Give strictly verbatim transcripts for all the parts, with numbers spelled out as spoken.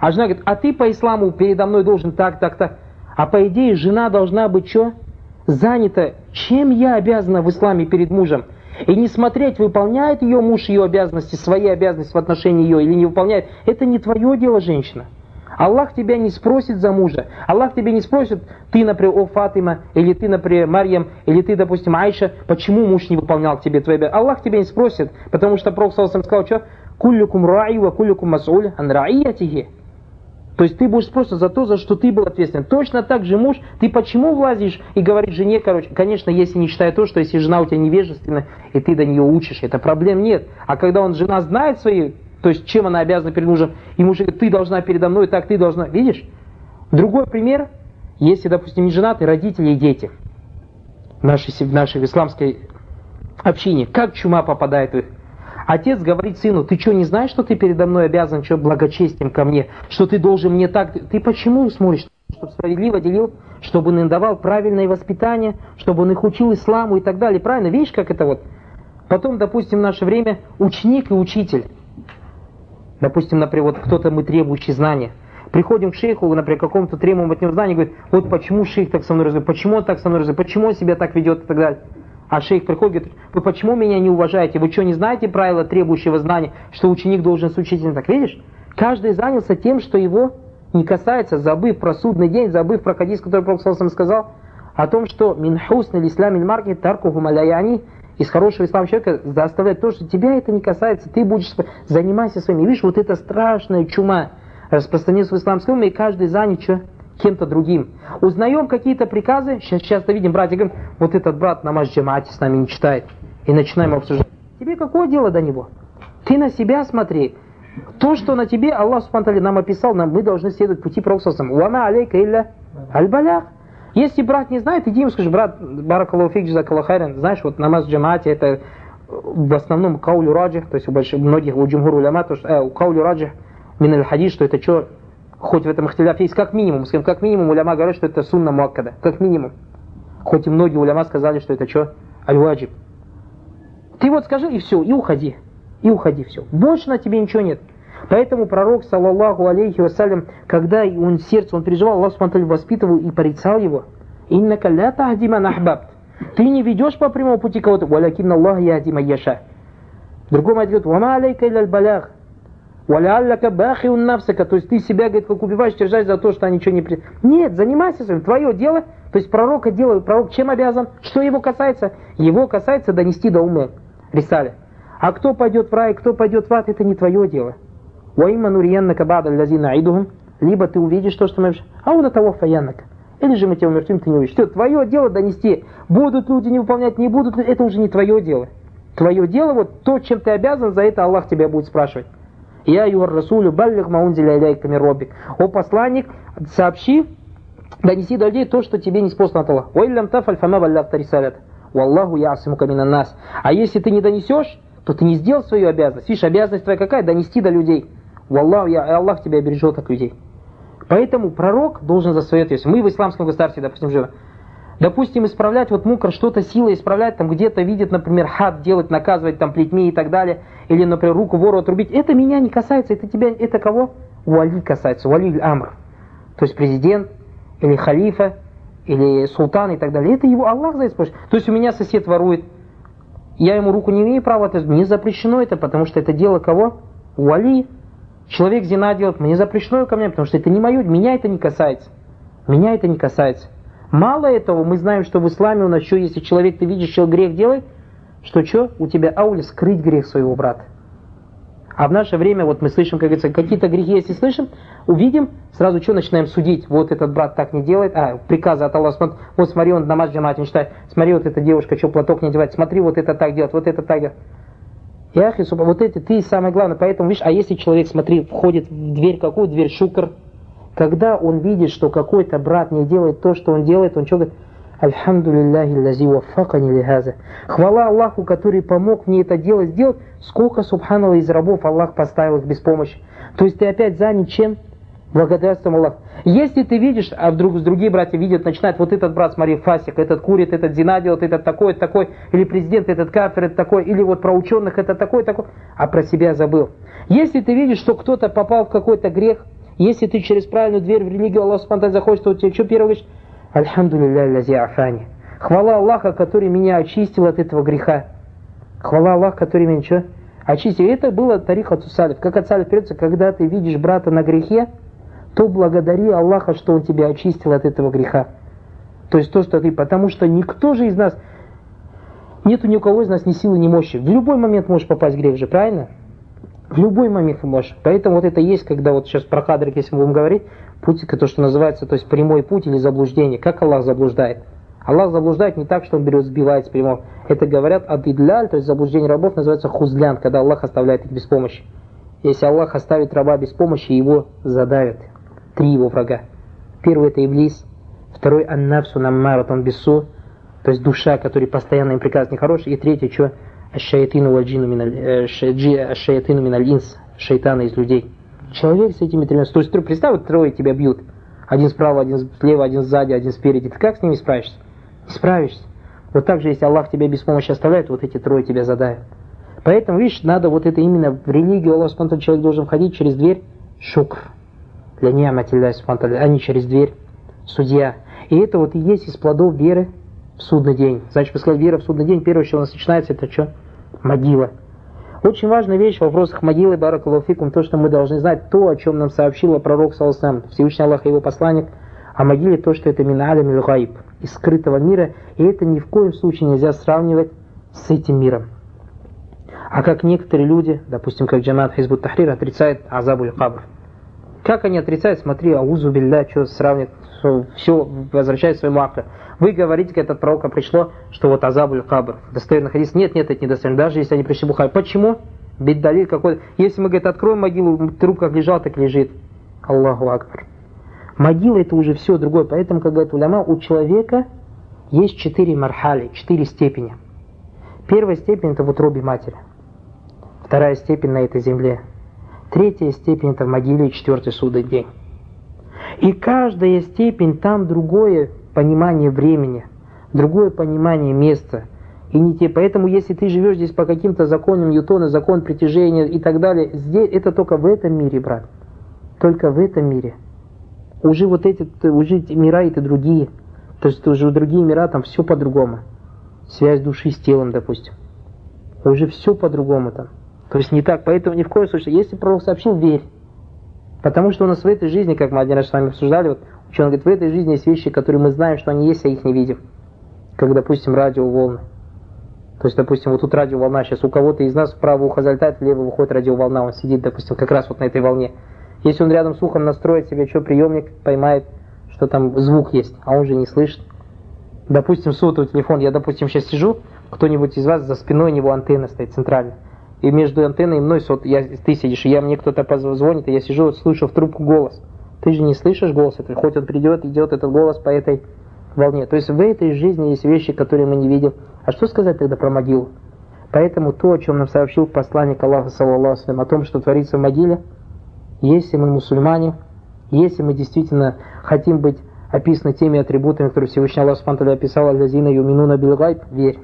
А жена говорит, а ты по исламу передо мной должен так, так, так. А по идее жена должна быть что? Занята. Чем я обязана в исламе перед мужем? И не смотреть, выполняет ее муж ее обязанности, свои обязанности в отношении ее или не выполняет. Это не твое дело, женщина. Аллах тебя не спросит за мужа. Аллах тебя не спросит, ты, например, о Фатима, или ты, например, Марьям, или ты, допустим, Айша, почему муж не выполнял тебе твои обязанности. Аллах тебя не спросит, потому что Пророк саллаллаху алейхи ва саллям сказал, что «Куллюкум ра'i ва куллюкум мас'уль ан ра'иятихи». То есть ты будешь просто за то, за что ты был ответственен. Точно так же муж, ты почему влазишь и говоришь жене, короче, конечно, если не считая то, что если жена у тебя невежественна, и ты до нее учишь, это проблем нет. А когда он, жена знает свои, то есть чем она обязана перед мужем, и муж говорит, ты должна передо мной, так ты должна, видишь? Другой пример, если, допустим, не женатые родители и дети в нашей, в нашей исламской общине, как чума попадает в их. Отец говорит сыну, ты что, не знаешь, что ты передо мной обязан, что благочестием ко мне, что ты должен мне так... Ты почему смотришь? Чтобы справедливо делил, чтобы он им давал правильное воспитание, чтобы он их учил исламу и так далее. Правильно? Видишь, как это вот? Потом, допустим, в наше время ученик и учитель. Допустим, например, вот кто-то мы требующий знания. Приходим к шейху, например, к какому-то требуемому от него знания, говорит, вот почему шейх так со мной разговаривает, почему он так со мной разговаривает, почему он себя так ведет и так далее. А шейх приходит, говорит, вы почему меня не уважаете? Вы что, не знаете правила требующего знания, что ученик должен с учителем? Так видишь? Каждый занялся тем, что его не касается, забыв про судный день, забыв про хадис, который Пророк саллаллаху алейхи ва саллям сказал, о том, что «Мин хусни ислами марки таркуху маляяни» из хорошего ислама человека заставляет то, что тебя это не касается, ты будешь заниматься своими. Видишь, вот эта страшная чума распространилась в исламском уме, и каждый занят что? Кем-то другим. Узнаем какие-то приказы, сейчас часто видим, братья говорим, вот этот брат намаз джамаате с нами не читает, и начинаем обсуждать. Тебе какое дело до него? Ты на себя смотри. То, что на тебе Аллах субхану ва тааля нам описал, нам, мы должны следовать пути Пророка саллаллаху алейхи ва саллям. «Ва ма алейка илля аль-балях». Если брат не знает, иди ему скажи, брат, баракаллаху фик, джазакаллаху хайран, знаешь, вот намаз джамаате, это в основном каулю раджих, то есть у больших, многих, у джумхур уляма, то, что э, каулю раджих, мин аль-хадис, что это что, хоть в этом ихтиляф есть как минимум, скажем, как минимум уляма говорят, что это сунна муаккада, как минимум. Хоть и многие уляма сказали, что это что, аль-ваджиб. Ты вот скажи и все, и уходи, и уходи, все. Больше на тебе ничего нет. Поэтому пророк, саллаллаху алейхи вассалям, когда он сердце, он переживал, Аллах субхану ва тааля воспитывал и порицал его. «Иннака ля тахди ман ахбабт». Ты не ведешь по прямому пути кого-то. «Валякинна Аллах яхди ман яша». Другой мать говорит, «Ва ма алейка илля аль-балях». «Валялляка бахиун нафсака». То есть ты себя, говорит, как убиваешь, держать за то, что они ничего не... При... Нет, занимайся своим. Твое дело, то есть пророка дело, пророк чем обязан? Что его касается? Его касается донести до ума рисали. А кто пойдет в рай, кто пойдет в ад, это не твое дело. «Уаимма нурияннака бада лазина айдухум». Либо ты увидишь то, что мы... А он того фаяннака. Или же мы тебя умертвим, ты не увидишь. Все, твое дело донести. Будут люди не выполнять, не будут, это уже не твое дело. Твое дело, вот то, чем ты обязан, за это Аллах тебя будет спрашивать. «Я юар расулю баллих маунзиля иляйка мир роббик». О посланник, сообщи, донеси до людей то, что тебе не спослано от Аллаха. «Уиллям тафаль фама баллафта рисалят. Валлаху яасимука минан нас». А если ты не донесешь, то ты не сделал свою обязанность. Видишь, обязанность твоя какая? Донести до людей. Валлаху, я, Аллах тебя бережет от людей. Поэтому пророк должен за свою ответственность. Мы в исламском государстве, допустим, живем. Допустим, исправлять вот мукр, что-то силой исправлять, там где-то видит, например, хад делать, наказывать там плетьми и так далее, или, например, руку вору отрубить. Это меня не касается, это тебя, это кого? Уали касается, уали амр. То есть президент, или халифа, или султан и так далее. Это его Аллах за это спрашивает. То есть у меня сосед ворует, я ему руку не имею права, это не запрещено это, потому что это дело кого? Уали. Человек зина делает, мне запрещено ко мне, потому что это не мое, меня это не касается. Меня это не касается. Мало этого, мы знаем, что в исламе у нас еще, если человек, ты видишь, что грех делает, что что? У тебя ауля скрыть грех своего брата. А в наше время, вот мы слышим, как говорится, какие-то грехи, если слышим, увидим, сразу что начинаем судить. Вот этот брат так не делает, а, приказы от Аллаха, вот смотри, он намаз джамаат не читает, смотри, вот эта девушка, что платок не одевает, смотри, вот это так делает, вот это так делает. Яхи, вот эти, ты самое главное, поэтому, видишь, а если человек, смотри, входит в дверь, какую дверь, шукр, когда он видит, что какой-то брат не делает то, что он делает, он что говорит? Альхамдулиллахи лази ваффакани лихаза. Хвала Аллаху, который помог мне это дело сделать. Сколько, субханаллах, из рабов Аллах поставил их без помощи. То есть ты опять занят чем? Благодарствуем Аллаху. Если ты видишь, а вдруг другие братья видят, начинают, вот этот брат, смотри, фасик, этот курит, этот зина делает, этот такой, такой, или президент, этот кафир, это такой, или вот про ученых, это такой, такой, а про себя забыл. Если ты видишь, что кто-то попал в какой-то грех, Если ты через правильную дверь в религию Аллаха Субхану заходишь, то тебе что первое говоришь? Альхамдулилля лязи афани. Хвала Аллаха, который меня очистил от этого греха. Хвала Аллаха, который меня что? Очистил. Это было тарих салиф. Как от салиф передается, когда ты видишь брата на грехе, то благодари Аллаха, что он тебя очистил от этого греха. То есть то, что ты... Потому что никто же из нас... Нету ни у кого из нас ни силы, ни мощи. В любой момент можешь попасть в грех же, правильно? В любой момент можешь. Поэтому вот это есть, когда вот сейчас про кадрик, если мы будем говорить, путь, то, что называется, то есть прямой путь или заблуждение. Как Аллах заблуждает? Аллах заблуждает не так, что он берет, сбивает с прямого. Это говорят ад-идляль, то есть заблуждение рабов называется хузлян, когда Аллах оставляет их без помощи. Если Аллах оставит раба без помощи, его задавят. Три его врага. Первый это Иблис, второй ан-нафсу наммарат он бису, то есть душа, который постоянно им приказывает нехороший, и третий что? Аш-шаятину валь-джину миналь-инс, шайтана из людей. Человек с этими тремя, то есть представь, вот трое тебя бьют, один справа, один слева, один сзади, один спереди, ты как с ними справишься? Не справишься. Вот так же, если Аллах тебя без помощи оставляет, вот эти трое тебя задавят. Поэтому, видишь, надо вот это именно в религию Аллах Субхану человек должен входить через дверь шукр. Для ни'матилляхи Субхану, а не через дверь судья. И это вот и есть из плодов веры в судный день. Значит, мы сказали, вера в судный день, первое, что у нас начинается, это что? Могила. Очень важная вещь в вопросах могилы, баракаллаху фикум, то, что мы должны знать, то, о чем нам сообщил пророк саллаллаху алейхи ва саллям, Всевышний Аллах и его посланник, о могиле, то, что это мин алямил гайб, из скрытого мира, и это ни в коем случае нельзя сравнивать с этим миром. А как некоторые люди, допустим, как Джамаат Хизбут Тахрир, отрицают азабуль кабр. Как они отрицают? Смотри, аузу билля, что сравнивать, все возвращает своему акру. Вы говорите, как этот пророка пришло, что вот азабуль кабр, достоверный хадис. Нет, нет, это недостоверно, даже если они пришли Бухари. Почему? Биддалиль какой-то. Если мы, говорит, откроем могилу, труп как лежал, так лежит. Аллаху акбар. Могила это уже все другое. Поэтому, как говорит уляма, у человека есть четыре мархали, четыре степени. Первая степень это в утробе матери. Вторая степень на этой земле. Третья степень это в могиле, и четвертый судный день. И каждая степень там другое понимание времени, другое понимание места. И не те. Поэтому если ты живешь здесь по каким-то законам Ньютона, закон притяжения и так далее, здесь это только в этом мире, брат. Только в этом мире. Уже вот эти, уже мира это другие. То есть уже другие мира, там все по-другому. Связь души с телом, допустим. Уже все по-другому там. То есть не так. Поэтому ни в коем случае, если пророк сообщил, верь. Потому что у нас в этой жизни, как мы один раз с вами обсуждали, вот, ученый говорит, в этой жизни есть вещи, которые мы знаем, что они есть, а их не видим. Как, допустим, радиоволны. То есть, допустим, вот тут радиоволна, сейчас у кого-то из нас в правое ухо залетает, в левое выходит радиоволна, он сидит, допустим, как раз вот на этой волне. Если он рядом с ухом настроит себе, что приемник, поймает, что там звук есть, а он же не слышит. Допустим, сотовый телефон, я, допустим, сейчас сижу, кто-нибудь из вас за спиной у него антенна стоит центральная. И между антенной и мной, вот, я, ты сидишь, и я, мне кто-то позвонит, и я сижу, вот, слышу в трубку голос. Ты же не слышишь голос этот, хоть он придет, идет этот голос по этой волне. То есть в этой жизни есть вещи, которые мы не видим. А что сказать тогда про могилу? Поэтому то, о чем нам сообщил посланник Аллаха, саллаллаху алейхи ва саллям, о том, что творится в могиле, если мы мусульмане, если мы действительно хотим быть описаны теми атрибутами, которые Всевышний Аллах субхану ва тааля описал, аллазина юминуна бил гайб, верь.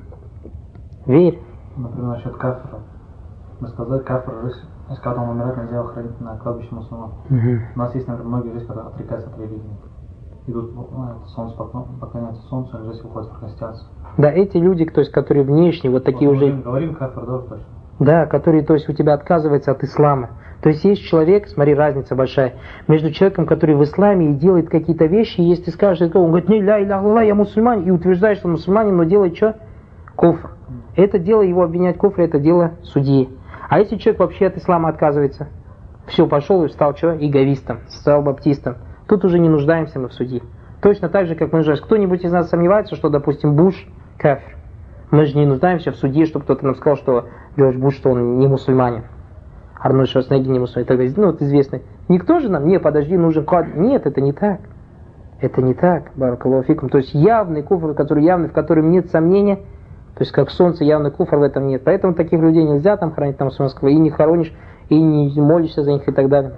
Верь. Например, насчет кафира. Мы сказали, кафир, если когда он умирает, нельзя его хранить на кладбище мусульман. Угу. У нас есть, например, многие здесь, когда отрекаются от религии. Идут, ну, солнце поклоняются солнцу, они здесь выходят в прокастиацию. Да, эти люди, то есть, которые внешне, вот такие вот, уже... Говорим, говорим кафир, да, точно. Да, которые, то есть, у тебя отказывается от ислама. То есть, есть человек, смотри, разница большая, между человеком, который в исламе и делает какие-то вещи, и если ты скажешь, он говорит, не, ля, ля, ля, я мусульманин, и утверждаешь, что он мусульманин, но делает что? Куфр. Это дело, его обвинять в куфре, это дело судьи. А если человек вообще от ислама отказывается, все, пошел и стал что? Иговистом, стал баптистом, тут уже не нуждаемся мы в судьи. Точно так же, как мы нуждаемся. Кто-нибудь из нас сомневается, что, допустим, Буш кафир? Мы же не нуждаемся в судье, чтобы кто-то нам сказал, что Джордж Буш, что он не мусульманин. Арнольд Шварценеггер не мусульманин. Так далее. Ну, вот известный. Никто же нам, не, подожди, нужен кад. Нет, это не так. Это не так, баракаллаху фикум. То есть явный куфр, который явный, в котором нет сомнения, то есть как солнце, явный куфр, в этом нет. Поэтому таких людей нельзя там хранить там мусульманского, и не хоронишь, и не молишься за них и так далее.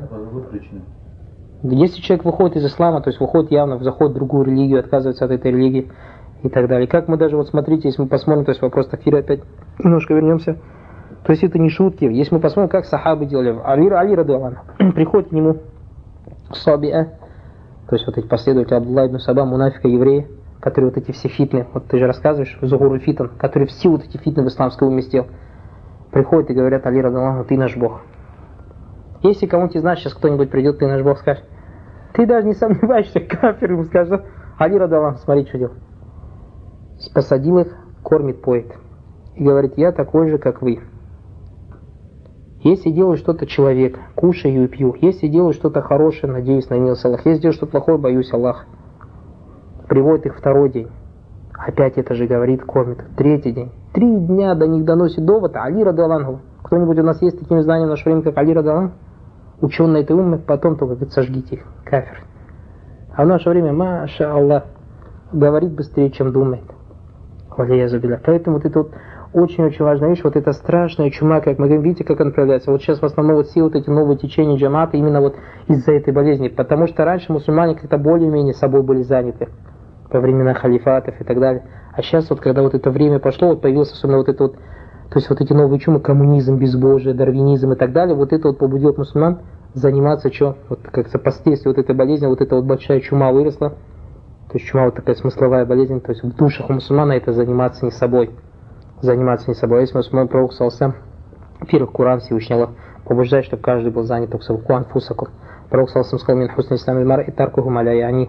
Если человек выходит из ислама, то есть выходит явно в заход в другую религию, отказывается от этой религии и так далее. Как мы даже, вот смотрите, если мы посмотрим, то есть вопрос такфира, опять немножко вернемся, то есть это не шутки. Если мы посмотрим, как сахабы делали, Али, Али радиаллаху анху, приходит к нему Сабиа, то есть вот эти последователи Абдулла ибн Саба, мунафика, евреи, которые вот эти все фитны, вот ты же рассказываешь, Зухуруль фитн, которые все вот эти фитны в исламской уме сделал, приходят и говорят: Али радаллаху, ты наш Бог. Если кому-нибудь из нас сейчас кто-нибудь придет, ты наш Бог, скажешь, ты даже не сомневаешься, кафир ему скажет: Али радаллаху, смотри, что делал. Посадил их, кормит, поет. И говорит: я такой же, как вы. Если делаю что-то человек, кушаю и пью. Если делаю что-то хорошее, надеюсь на милость Аллаха. Если делаю что-то плохое, боюсь Аллаха. Приводит их второй день. Опять это же говорит, кормит. Третий день. Три дня до них доносит довод Али радаллаху. Кто-нибудь у нас есть таким знанием в наше время, как Али радаллаху? Ученый этой уммы, потом только говорит: сожгите их, кафир. А в наше время, маша Аллах, говорит быстрее, чем думает. Поэтому вот это вот очень-очень важная вещь, вот эта страшная чума, как мы говорим, видите, как она проявляется. Вот сейчас в основном вот все вот эти новые течения джамата именно вот из-за этой болезни. Потому что раньше мусульмане как-то более-менее собой были заняты во времена халифатов и так далее. А сейчас вот, когда вот это время пошло, вот появился особенно вот это вот, то есть вот эти новые чумы, коммунизм, безбожие, дарвинизм и так далее, вот это вот побудило мусульман заниматься что? Вот как-то последствия вот этой болезни, вот эта вот большая чума выросла. То есть чума вот такая смысловая болезнь, то есть в душах у мусульмана это заниматься не собой. Заниматься не собой. Если мусульман пророк саллаллаху, во-первых, Коран Всевышний Аллах побуждает, чтобы каждый был занят только собой. Куан фусакум. Пророк саллаллаху сказал: мин хусни ислами мар и таркухум аля яни.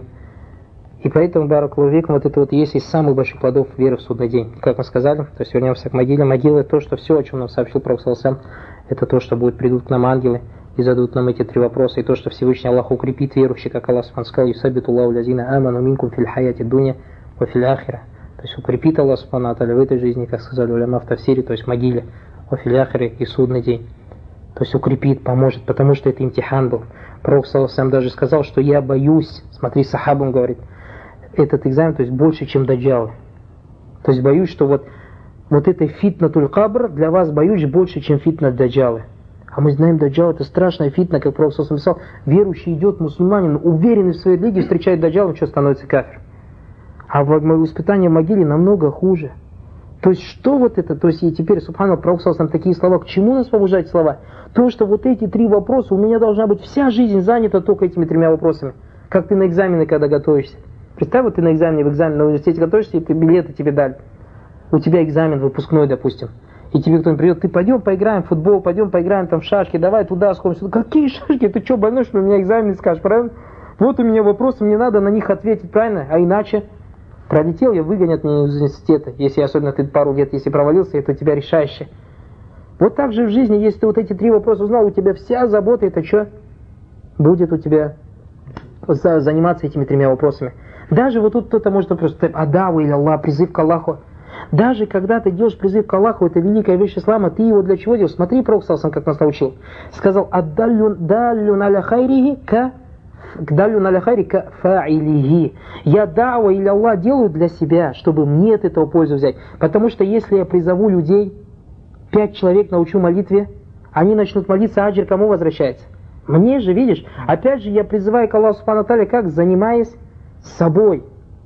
И поэтому, баракаллаху фикум, вот это вот есть из самых больших плодов веры в судный день. Как мы сказали, то есть вернемся к могиле. Могила — это то, что все, о чем нам сообщил пророк саллаллаху, это то, что будет, придут к нам ангелы и зададут нам эти три вопроса. И то, что Всевышний Аллах укрепит верующих, как Аллах сказал: юсаббиту Аллаху лазина аману минкум филь хаяти дуня ва филь ахира. То есть укрепит Аллах субхану ва тааля в этой жизни, как сказали уляма в тафсире, то есть могиле, ва филь ахире, и судный день. То есть укрепит, поможет, потому что это имтихан был. Пророк саллаллаху даже сказал, что я боюсь, смотри, сахабам говорит, этот экзамен, то есть больше, чем даджалы. То есть боюсь, что вот, вот этой фитнатуль кабр для вас боюсь больше, чем фитна даджалы. А мы знаем, даджал — это страшная фитна, как пророк саллаллаху писал, верующий идет, мусульманин, уверенный в своей религии, встречает даджалом, что становится кафир. А в испытании в могиле намного хуже. То есть что вот это? То есть и теперь, субханаллах, пророк саллаллаху такие слова. К чему нас побуждать слова? То, что вот эти три вопроса, у меня должна быть вся жизнь занята только этими тремя вопросами. Как ты на экзамены, когда готовишься. Представь, вот ты на экзамене, в экзамен на университете готовишься, и ты билеты тебе дали. У тебя экзамен выпускной, допустим. И тебе кто-нибудь придет: ты пойдем поиграем в футбол, пойдем поиграем там в шашки, давай туда сходим сюда. Какие шашки? Ты что, больной, что у меня экзамен не скажешь, правильно? Вот у меня вопросы, мне надо на них ответить, правильно? А иначе пролетел, я выгонят меня из университета, если особенно ты пару лет, если провалился, это у тебя решающее. Вот так же в жизни, если ты вот эти три вопроса узнал, у тебя вся забота, это что? Будет у тебя заниматься этими тремя вопросами. Даже вот тут кто-то может просто адаву или Аллах, призыв к Аллаху. Даже когда ты делаешь призыв к Аллаху, это великая вещь ислама, ты его для чего делаешь? Смотри, пророк саллаллаху как нас научил. Сказал: аддаллюн аля хайрихи ка Гдалюн аля хайри ка фа'илихи. Я дa'ва или Аллах делаю для себя, чтобы мне от этого пользу взять. Потому что если я призову людей, пять человек научу молитве, они начнут молиться, аджир кому возвращается? Мне же, видишь? Опять же, я призываю к Аллаху субхану ва тааля, как? Занимаясь собой.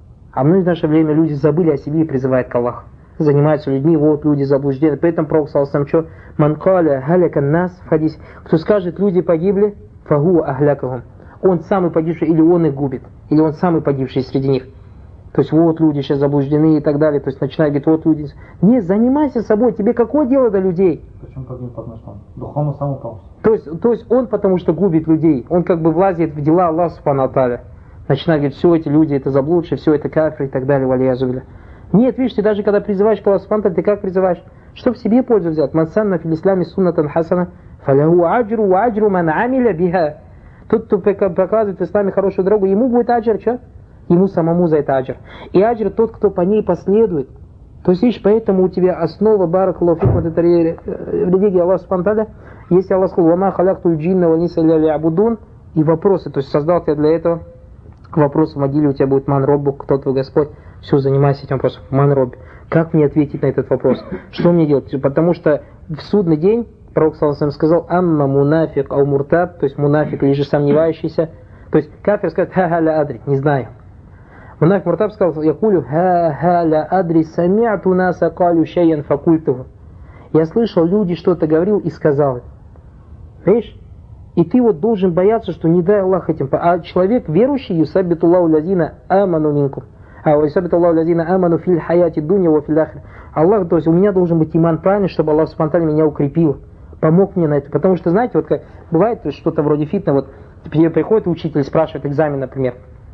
А мы в наше время люди забыли о себе и призывают к Аллаху. Занимаются людьми, вот люди заблуждены. Поэтому пророк саллаллаху что? Ман каля халякан нас в хадисе. Кто скажет, люди погибли, фагу ахлякахум. Он самый погибший, или он их губит, или он самый погибший среди них. То есть вот люди сейчас заблуждены и так далее. То есть начинает говорить: вот люди. Не, занимайся собой, тебе какое дело до людей? Причем погиб по отношению? Духовно сам упал. То есть, то есть он потому что губит людей, он как бы влазит в дела Аллаха субхану ва тааля. Начинает говорить: все эти люди это заблудшие, все это кафиры и так далее, валиязу билля. Нет, видишь, ты даже когда призываешь к Аллаху субхану ва тааля, ты как призываешь? Чтоб себе пользу взять. Ман санна фил ислами суннатан хасана, фаляху аджру ва аджру ман амиля биха. Тот, кто показывает в исламе хорошую дорогу, ему будет аджр, что? Ему самому за это аджр. И аджр тот, кто по ней последует. То есть, видишь, поэтому у тебя основа баракаллаху фикум, вот это религия Аллаха субхану ва тааля. Если Аллах сказал: «Вама халяктуль джинна вал инса илля ли'абудун», и вопросы, то есть создал тебя для этого. Вопрос в могиле у тебя будет: ман роббу, кто твой Господь? Все, занимайся этим вопросом. Ман робби. Как мне ответить на этот вопрос? Что мне делать? Потому что в судный день пророк саллаллаху сказал: амма мунафик ау муртаб, то есть мунафик или же сомневающийся. То есть кафир скажет: ха-ха ля адри, не знаю. Мунафик муртаб сказал: якулю ха-ха ля адри сами'ту наса калю шайян факультуху. Я слышал, люди что-то говорил и сказал. Видишь? И ты вот должен бояться, что не дай Аллах этим. А человек верующий, юсаббитуллаху лазина аману минкум. А юсаббитуллаху лазина аману фил хаяти дуня ва фил ахир. Аллах, то есть у меня должен быть иман правильный, чтобы Аллах спонтанно меня укрепил. Помог мне на это. Потому что, знаете, вот как бывает что-то вроде фитна, вот приходит учитель, спрашивает экзамен, например.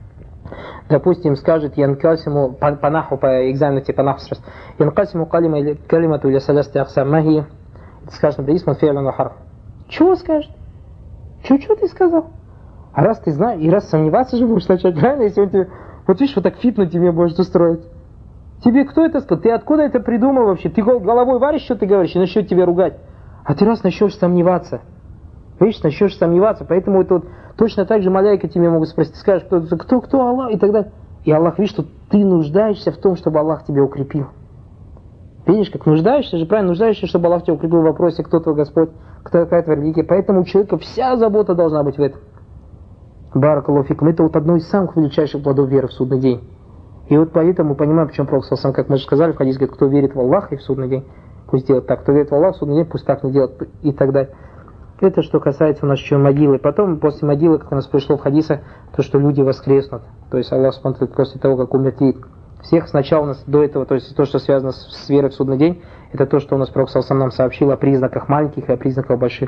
Допустим, скажет Янкасиму по, по наху, по экзамену типа наху сразу. Янкасиму калимату или салясти ахсам магии. Скажет, например, исман фи'лан ва харф. Чего скажет? Чего, чего ты сказал? А раз ты знаешь, и раз сомневаться же будешь начать, правильно? Если он тебе, вот видишь, вот так фитну тебе будешь устроить. Тебе кто это сказал? Ты откуда это придумал вообще? Ты головой варишь, что ты говоришь, и начнет тебя ругать. А ты раз начнешь сомневаться. Видишь, начнешь сомневаться. Поэтому это вот точно так же маляйка тебе могут спросить. Скажешь, кто, кто, кто Аллах? И тогда, и Аллах видит, что ты нуждаешься в том, чтобы Аллах тебя укрепил. Видишь, как нуждаешься же, правильно, нуждаешься, чтобы Аллах тебя укрепил в вопросе, кто твой Господь, кто какая твоя религия. Поэтому у человека вся забота должна быть в этом. Баракаллаху фикум. Это вот одно из самых величайших плодов веры в судный день. И вот поэтому мы понимаем, почему Пророк сам, как мы же сказали в хадисе, говорит, кто верит в Аллаха и в судный день, пусть делает так. Кто верит в Аллаха в судный день, пусть так не делает и так далее. Это что касается у нас еще могилы. Потом, после могилы, как у нас пришло в хадисах, то, что люди воскреснут. То есть Аллах смотрит после того, как умертвит всех. Сначала у нас до этого, то есть то, что связано с, с верой в судный день, это то, что у нас Пророк сам нам сообщил о признаках маленьких и о признаках больших.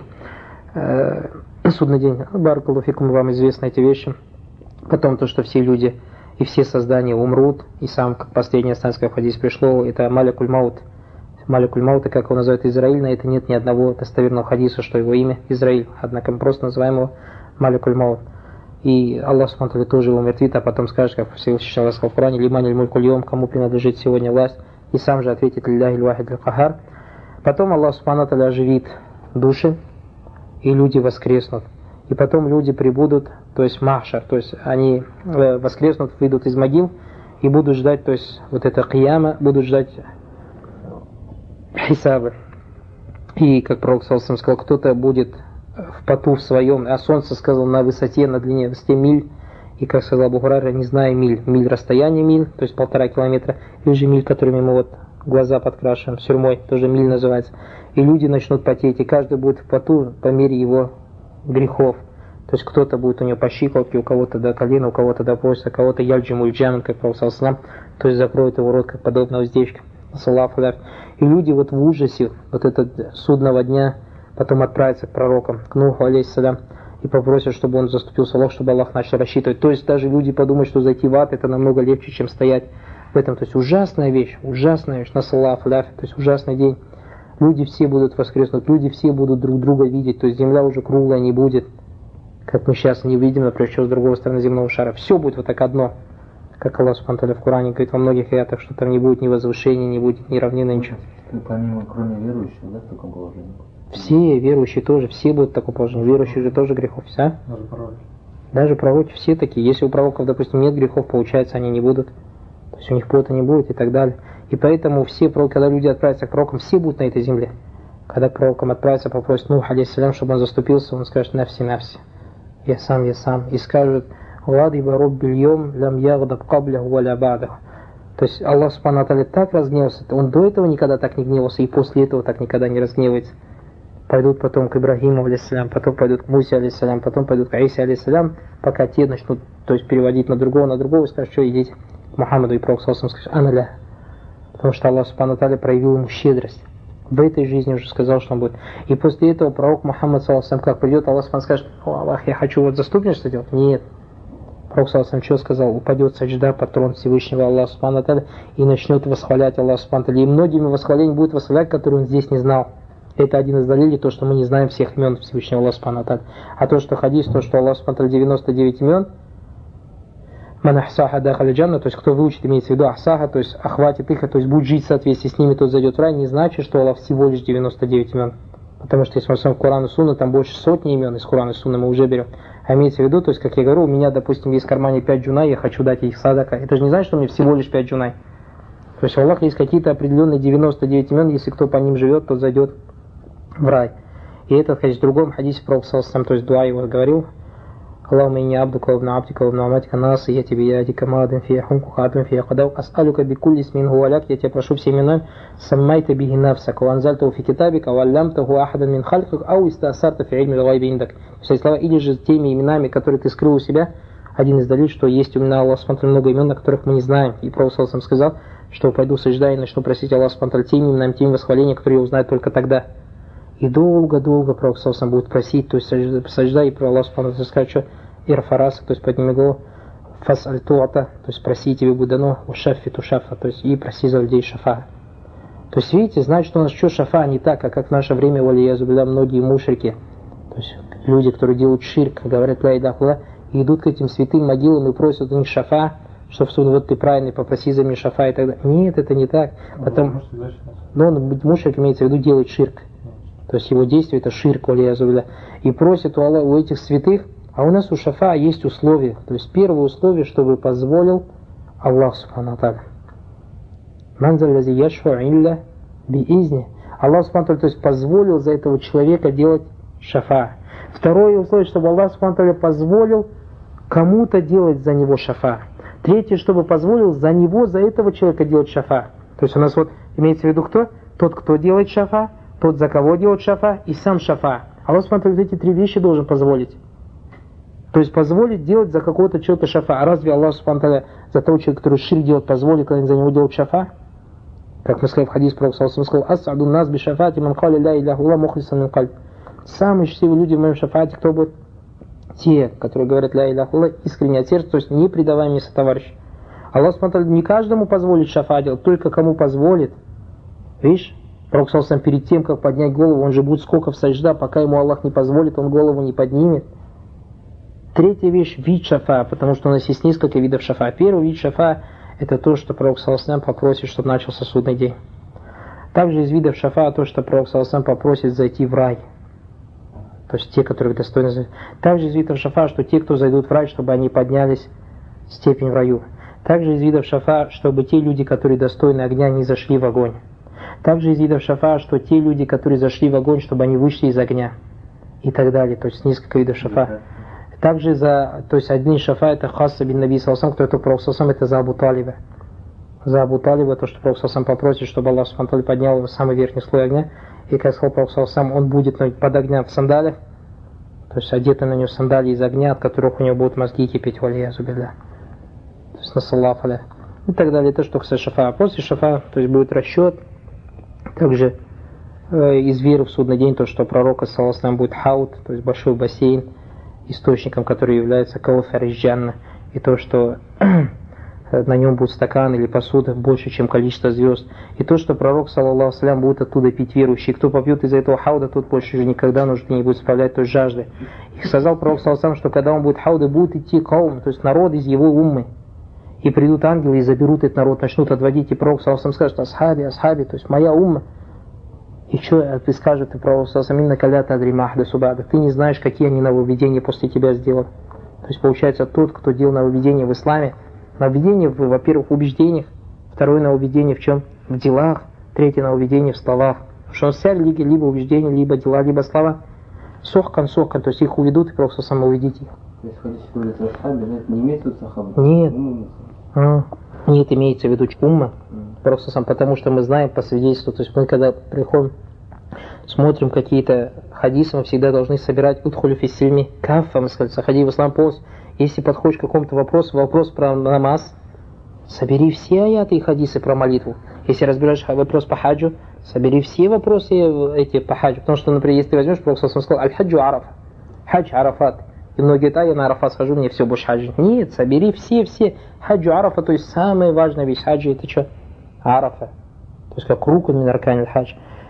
Э, судный день. Баракаллаху фикум, вам известны эти вещи. Потом то, что все люди и все создания умрут. И сам, как последнее станское в хадисе пришло, это малякуль маут. Малякуль Маута, как его называют Израиль, на это нет ни одного достоверного хадиса, что его имя Израиль. Однако мы просто называем его Малякуль Маут. И Аллах Субхану тоже его умертвит, а потом скажет, как Всевышний Аллах сказал в Коране, лиман аль-муль куль-йом, кому принадлежит сегодня власть, и сам же ответит лилляхи л-вахид л-кахар. Потом Аллах Субхану оживит души, и люди воскреснут. И потом люди прибудут, то есть махшар, то есть они воскреснут, выйдут из могил и будут ждать, то есть вот это кияма, будут ждать хисабы. И, как Пророк саллаллаху сказал, кто-то будет в поту в своем, а солнце, сказал, на высоте, на длине высоте миль, и, как сказал Абу Хурайра, не знаю миль, миль расстояние миль, то есть полтора километра, или же миль, которыми мы вот глаза подкрашиваем, сюрмой, тоже миль называется. И люди начнут потеть, и каждый будет в поту по мере его грехов. То есть кто-то будет у него по щиколотке, у кого-то до колена, у кого-то до пояса, у кого-то яльджимуль джамин, как Пророк саллаллаху, то есть закроет его рот, как подобная уздечка. И люди вот в ужасе вот этого судного дня потом отправятся к пророкам, к Нуху алейхиссалям, и попросят, чтобы он заступился Аллах, чтобы Аллах начал рассчитывать. То есть даже люди подумают, что зайти в ад это намного легче, чем стоять в этом. То есть ужасная вещь, ужасная вещь, насаллаф, то есть ужасный день. Люди все будут воскреснуть, люди все будут друг друга видеть, то есть земля уже круглая не будет, как мы сейчас не видим, например, что с другой стороны земного шара. Все будет вот так одно. Как Аллах Субхану ва тааля в Коране говорит во многих аятах, что там не будет ни возвышения, не будет ни равнины, ничего. Помимо, кроме верующих, да, в таком положении? Все верующие тоже, все будут в таком положении. Верующие же тоже грехов, вся. Даже пророки. Даже пророки все такие. Если у пророков, допустим, нет грехов, получается, они не будут. То есть у них пота не будет и так далее. И поэтому все пророки, когда люди отправятся к пророкам, все будут на этой земле. Когда к пророкам отправятся, попросят Нух алейхиссалям, чтобы он заступился, он скажет нафси нафси. Я сам, я сам. И скажет «Ладиба роббильем лям ягдаб кабляху валя бадах». То есть Аллах Субхану ва тааля так разгневался, он до этого никогда так не гневался, и после этого так никогда не разгневается. Пойдут потом к Ибрагиму алейхиссалям, потом пойдут к Мусе алейхиссалям, потом пойдут к Исе алейхиссалям, пока те начнут, то есть переводить на другого, на другого, и скажут, что идите к Мухаммаду, и Пророк саллаллаху алейхи ва саллям скажет «Аналя». Потому что Аллах Субхану ва тааля проявил ему щедрость. В этой жизни уже сказал, что он будет. И после этого пророк Мухаммад саллаллаху алейхи ва саллям, как придет, Аллах Субхану скажет: «О, Аллах, я хочу вот заступничество делать». Нет. Пророк саллаллаху алейхи ва саллям что сказал? Упадет саджда под трон Всевышнего Аллаха Субхану ва тааля и начнет восхвалять Аллаха Субхану ва тааля. И многими восхвалением будет восхвалять, которые он здесь не знал. Это один из далилей, то, что мы не знаем всех имен Всевышнего Аллаха Субхану ва тааля. А то, что хадис, то, что Аллах Субхану ва тааля девяносто девять имен, ман ахсаха дахаля джанна, то есть кто выучит, имеется в виду ахсаха, то есть охватит их, то есть будет жить в соответствии с ними, тот зайдет в рай, не значит, что Аллах всего лишь девяносто девять имен. Потому что если мы смотрим в Коран и Сунну, там больше сотни имен, из Корана и Сунны мы уже берем. А имеется в виду, то есть, как я говорю, у меня, допустим, есть в кармане пять джунай, я хочу дать их садака. Это же не значит, что у меня всего лишь пять джунай. То есть у Аллаха есть какие-то определенные девяносто девять имен, если кто по ним живет, тот зайдет в рай. И этот хадис в другом хадисе Пророк саллаллаху алейхи ва саллям, то есть дуа его говорил: اللهم إني عبدك وابن عبدك وابن عمتك ناصيتي بيدك ماض في حكمك عدل في قضاء أسألك بكل اسم هو لك я тебя прошу всеми именами سميت به نفسك وأنزلته في كتابك وعلمته أحدا من خلقك أو استأثرت في علم الغيب عندك. Слова или же теми именами, которые ты скрыл у себя. Один из далилей, что есть у меня Аллах Субхану много имен, на которых мы не знаем. И Пророк саллаллаху алейхи ва саллям сказал, что пойду сажда и начну просить Аллах Субхану теми именами, теми восхваления, которые я узнаю только тогда. И долго-долго Пророк саллаллаху алейхи ва саллям будет просить, то есть сажда, и про Аллах Субхану скажет, что ирфараса, то есть подними голову, фас аль туата, то есть проси, тебе будет дано, ушафи тушафа, то есть и проси за людей шафа. То есть видите, значит, у нас что шафа не так, а как в наше время, валиязу билля, многие мушрики, то есть люди, которые делают ширк, говорят ла иляха илля, и идут к этим святым могилам и просят у них шафа, что вот ты правильный, попроси за меня шафа и так далее. Нет, это не так. Потом, но он, мушрик имеется в виду, делает ширк. То есть его действие это ширк, валиязу билля. И просят у Аллаха, у этих святых. А у нас у шафа есть условия. То есть первое условие, чтобы позволил Аллах Субхану ва Тааля. Манзаль лази яшфа илля биизни. Аллах Субхану ва Тааля, то есть позволил за этого человека делать шафа. Второе условие, чтобы Аллах Субхану ва Тааля позволил кому-то делать за него шафа. Третье, чтобы позволил за него, за этого человека делать шафа. То есть у нас вот имеется в виду кто? Тот, кто делает шафа, тот, за кого делает шафа, и сам шафа. Аллах Субхану ва Тааля эти три вещи должен позволить. То есть позволить делать за какого-то человека шафа. А разве Аллах Субхану ва Тааля за того человека, который ширк делает, позволит когда-нибудь за него делать шафа? Как мы сказали в хадис Пророка саллаллаху алейхи ва саллям, «Ас'аду нас би шафати ман каля ля иляха илля мухлисан мин кальб». Самые счастливые люди в моем шафате, кто будет? Те, которые говорят ля иляха илля искренне от сердца, то есть не предавая мне сотоварища. Аллах Субхану ва Тааля не каждому позволит шафа делать, только кому позволит. Видишь? Пророк саллаллаху алейхи ва саллям перед тем, как поднять голову, он же будет сколько в сажда, пока ему Аллах не позволит, он голову не поднимет. Третья вещь – вид шафа, потому что у нас есть несколько видов шафа. Первый вид шафа – это то, что Пророк саллаллаху алейхи ва саллям попросит, чтобы начался судный день. Также из видов шафа то, что Пророк саллаллаху алейхи ва саллям попросит зайти в рай. То есть те, которые достойны зайти. Также из видов шафа, что те, кто зайдут в рай, чтобы они поднялись в степень в раю. Также из видов шафа, чтобы те люди, которые достойны огня, не зашли в огонь. Также из видов шафа, что те люди, которые зашли в огонь, чтобы они вышли из огня. И так далее. То есть несколько видов шафа. Также за, то есть один шафа это хасса бин наби саллаллаху алейхи ва саллям, кто это Пророк саллаллаху алейхи ва саллям, это за Абу Талиба. За Абу Талиба, то, что Пророк саллаллаху алейхи ва саллям попросит, чтобы Аллах субхану ва тааля поднял его в самый верхний слой огня. И как сказал Пророк саллаллаху алейхи ва саллям, он будет под огнем в сандалях, то есть одеты на него сандалии из огня, от которых у него будут мозги кипеть, валиязу билля. То есть насаллаху аля. И так далее. Это что касается шафа. А после шафа, то есть будет расчет. Также э, из веры в судный день, то, что пророка саллаллаху алейхи ва саллям будет хаут, то есть большой бассейн, источником, который является кауфар из джанна, и то, что на нем будут стаканы или посуда больше, чем количество звезд, и то, что пророк, саллаллаху алейхи ва саллям, будет оттуда пить верующие. Кто попьет из этого хауда, тот больше уже никогда нужды не будет справлять той жажды. И сказал пророк, саллаллаху алейхи ва саллям, что когда он будет хауда, будет идти каум, то есть народ из его уммы, и придут ангелы и заберут этот народ, начнут отводить, и пророк, саллаллаху алейхи ва саллям, скажет: асхаби, асхаби, то есть моя умма. И что ты скажешь, ты пророк, саллаллаху алейхи ва саллям, адри махда субада, ты не знаешь, какие они нововведения после тебя сделали. То есть получается, тот, кто делал нововведения в исламе, нововведение, во-первых, в убеждениях, второе нововведение в чем? В делах, третье нововведение в словах. Потому что вся религия либо убеждения, либо дела, либо слова. Сохкан, сохкан, то есть их уведут, и просто само уведите их. То есть, когда говорят о сахабе, не имеется в виду сахаба? Нет. А, нет, имеется в виду умма. Mm. Просто сам, потому что мы знаем по свидетельству, то есть мы когда приходим, смотрим какие-то хадисы, мы всегда должны собирать удхулю фиссильми кафа, мы сказали, заходи в ислам полностью. Если подходишь к какому-то вопросу, вопрос про намаз, собери все аяты и хадисы про молитву. Если разбираешь вопрос по хаджу, собери все вопросы эти по хаджу. Потому что, например, если ты возьмешь, Пророк сказал: аль-хаджу арафа, хадж арафат. И многие говорят: а я на арафат схожу, мне все больше хаджи. Нет, собери все-все. Хаджу арафа, то есть самая важная вещь хаджи, это что? Арафа. То есть как руку мин аркани аль-хадж.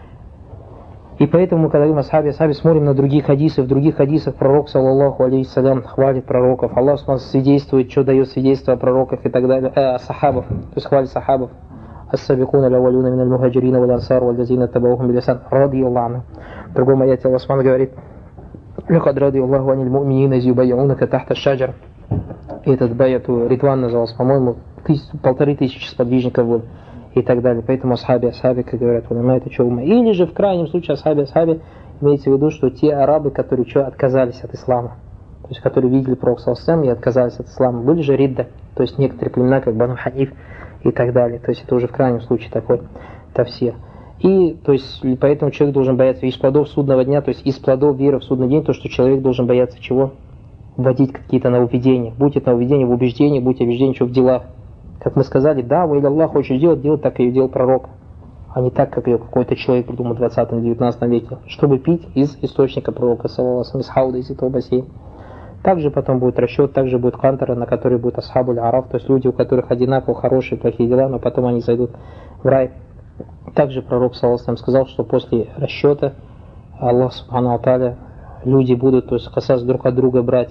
И поэтому мы, когда говорим о асхабе, асхабе, смотрим на другие хадисы. В других хадисах пророк, саллаллаху алейхи салям, хвалит пророков. Аллах свидетельствует, что дает свидетельство о пророках и так далее. Э, о сахабах, то есть хвалит сахабов. Ас-сабикуна лавалюна мин аль-мухаджирина вал-ансар валь-лазина табаухум билисан радiyallahu. В другом аяте Аллах говорит: лакад радiyallahu анил му'минина из юбайяунака тахта шаджар. И этот баяту Ридван назывался, по-моему, тысяч, полторы тысячи сподвижников было. И так далее. Поэтому асхаби, асхаби, как говорят, улама, это что ума. Или же в крайнем случае асхаби, асхаби, имеется в виду, что те арабы, которые что, отказались от ислама. то есть которые видели пророка саллаллаху и отказались от ислама. Были же ридда, то есть некоторые племена, как Бану Ханиф и так далее. То есть это уже в крайнем случае такой тафсир. И то есть поэтому человек должен бояться из плодов судного дня, то есть из плодов веры в судный день, то, что человек должен бояться чего? Вводить какие-то нововведения. Будь это нововведение в убеждении, будь убеждение что в делах. Как мы сказали, да, вы или Аллах хочешь делать, делать так, как ее делал пророк, а не так, как ее какой-то человек придумал в двадцатом-девятнадцатом веке, чтобы пить из источника пророка, саллаллаху, из хауда, из этого бассейна. Также потом будет расчет, также будет кантара, на который будет асхабуль араф, то есть люди, у которых одинаково хорошие и плохие дела, но потом они зайдут в рай. Также пророк, саллаллаху, сказал, что после расчета Аллах, субхану ва тааля, люди будут, то есть касаться друг от друга брать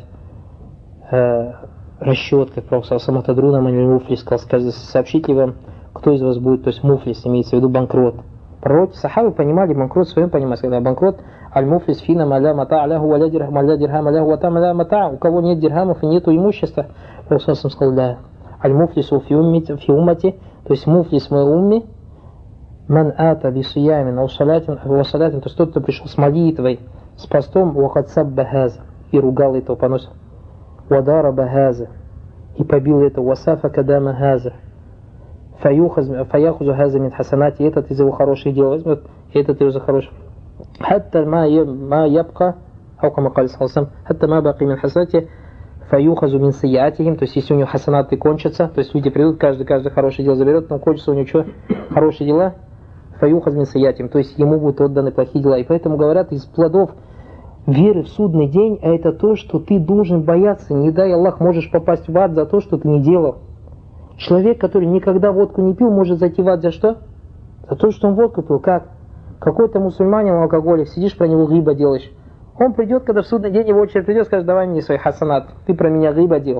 э, расчет, как пророк, саллаллаху, атадруна маниль муфлис, сказал, сообщить ли вам, кто из вас будет, то есть муфлис, имеется в виду банкрот. Пророки, сахабы понимали банкрот в своем понимании, когда банкрот аль-муфлис фина маля мата аляху валя дирхам маля дирхам аляху ва там аля мата, у кого нет дирхамов и нету имущества. Пророк сказал, да, аль-муфлису фи уммати, то есть муфлис в моей умме, ман ата би суямин ау салатин, ау салатин, то есть тот, кто пришел с молитвой, с постом, вахад сабба хаза, и ругал этого, поносил, вадара бахаза, и побил это, васафа кадама хаза, фаяхузу хаза мин хасанати, этот из его хороших дел возьмет, и этот из его хороших. Хатта ма ябка, ау кама кали салсам, хатта ма баки мин хасанати, фаюхазу мин сиятихим, то есть если у него хасанаты кончатся, то есть люди придут, каждый, каждый хорошее дело заберет, но кончится у него что? Хорошие дела, фаюхаз мин сиятихим, то есть ему будут отданы плохие дела. И поэтому говорят, из плодов веры в судный день, а это то, что ты должен бояться, не дай Аллах, можешь попасть в ад за то, что ты не делал. Человек, который никогда водку не пил, может зайти в ад за что? За то, что он водку пил. Как? Какой-то мусульманин, алкоголик, сидишь, про него гиба делаешь. Он придет, когда в судный день его очередь придет, скажет, давай мне свой хасанат, ты про меня гиба делал.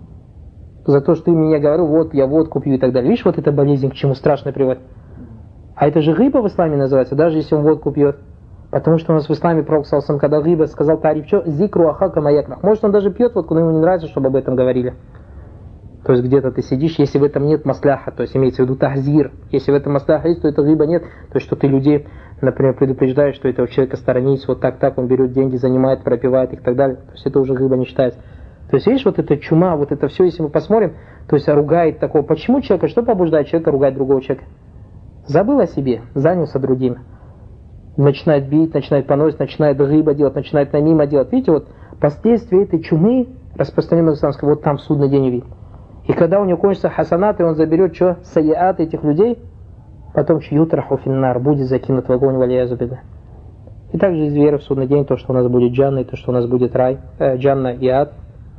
За то, что ты мне говорил, вот я водку пью и так далее. Видишь, вот эта болезнь к чему страшно приводит. А это же гиба в исламе называется, даже если он водку пьет. Потому что у нас в исламе пророк, саллаллаху, когда гиба сказал тариф, что зикру ахака маякнах. Может, он даже пьет водку, но ему не нравится, чтобы об этом говорили. То есть где-то ты сидишь, если в этом нет масляха, то есть имеется в виду тахзир. Если в этом масляха есть, то это гиба нет. То есть что ты людей, например, предупреждаешь, что этого человека сторонись, вот так, так, он берет деньги, занимает, пропивает их и так далее. То есть это уже гиба не считается. То есть видишь, вот эта чума, вот это все, если мы посмотрим, то есть ругает такого. Почему человека, что побуждает человека ругать другого человека? Забыл о себе, занялся другим. Начинает бить, начинает поносить, начинает гиба делать, начинает намима делать. Видите, вот последствия этой чумы, распространенной в исламской, вот там в судный день видно. И когда у него кончится хасанат, и он заберет что? Саяат этих людей, потом ютраху финнар, будет закинут в огонь, валиязу билля. И также из веры в судный день, то, что у нас будет джанна, и то, что у нас будет рай, э, джанна и ад.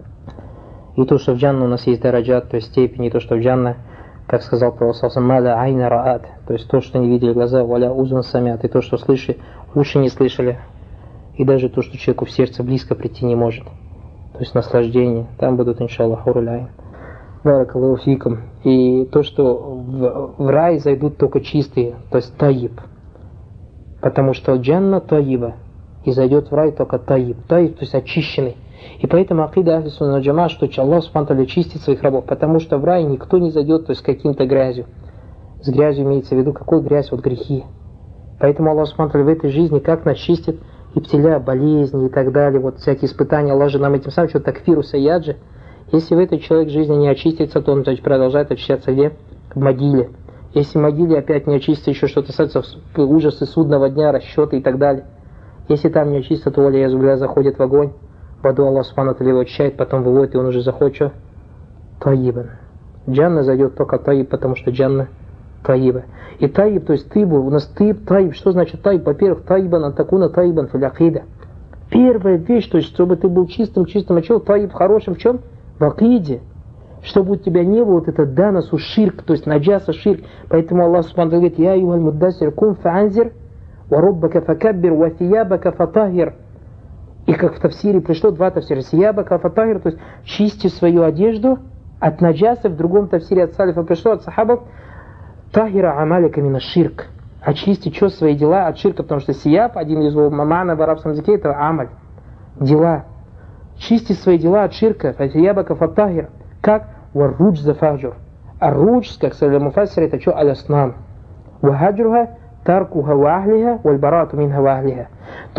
И то, что в джанна у нас есть дараджат, то есть степень, и то, что в джанна, как сказал пророк, мада айна раат, то есть то, что не видели глаза, валя узун самят, и то, что слышали, уши не слышали, и даже то, что человеку в сердце близко прийти не может. То есть наслаждение, там будут, иншаллах, хуруль айн. Баракаллаху фикум. И то, что в, в рай зайдут только чистые, то есть таиб. Потому что джанна таиба. И зайдет в рай только таиб. Таиб, то есть очищенный. И поэтому акида ахли сунна валь джамаа, что Аллах субхану ва тааля чистит своих рабов. Потому что в рай никто не зайдет, то есть с каким-то грязью. С грязью имеется в виду, какой грязь? Вот грехи. Поэтому Аллах субхану ва тааля в этой жизни как нас чистит, ибтиля, болезни и так далее, вот всякие испытания. Аллах же нам этим самым, что такфиру саяджи. Если в этот человек в жизни не очистится, то он значит, продолжает очищаться где? В могиле. Если в могиле опять не очистится, еще что-то касается ужасы судного дня, расчеты и так далее. Если там не очистится, то Оля Язубля заходит в огонь, в аду Аллах субхану ва тааля его очищает, потом выводит, и он уже заходит что? Таибан. Джанна зайдет только таиб, потому что джанна таиба. И таиб, то есть тыбу, у нас тыб, таиб. Что значит таиб? Во-первых, таибан антакуна таибан фил акида. Первая вещь, то есть чтобы ты был чистым, чистым, а что таиб хорошим в чем? В акиде, чтобы у тебя не было вот это данасу ширк, то есть наджаса ширк. Поэтому Аллах субхану говорит: «Я юхаль муддасир кун фаанзир, ва руббака факаббир, ва сиябака фатахир». И как в тафсире пришло два тафсира: сиябака фатахир, то есть чисти свою одежду от наджаса. В другом тафсире от салифа пришло, от сахабов: тахира амалика мина ширк. Очисти что свои дела от ширка, потому что сияб, один из его мамана в арабском языке, это амаль, дела. Чисти свои дела от ширка, фатиябака фатахир, как варрудж зафаджур. А рудж, как сказали муфассиры, это что? Аляснам. Вахаджруха таркуха вахлиха, вальбарату минха вахлиха. То есть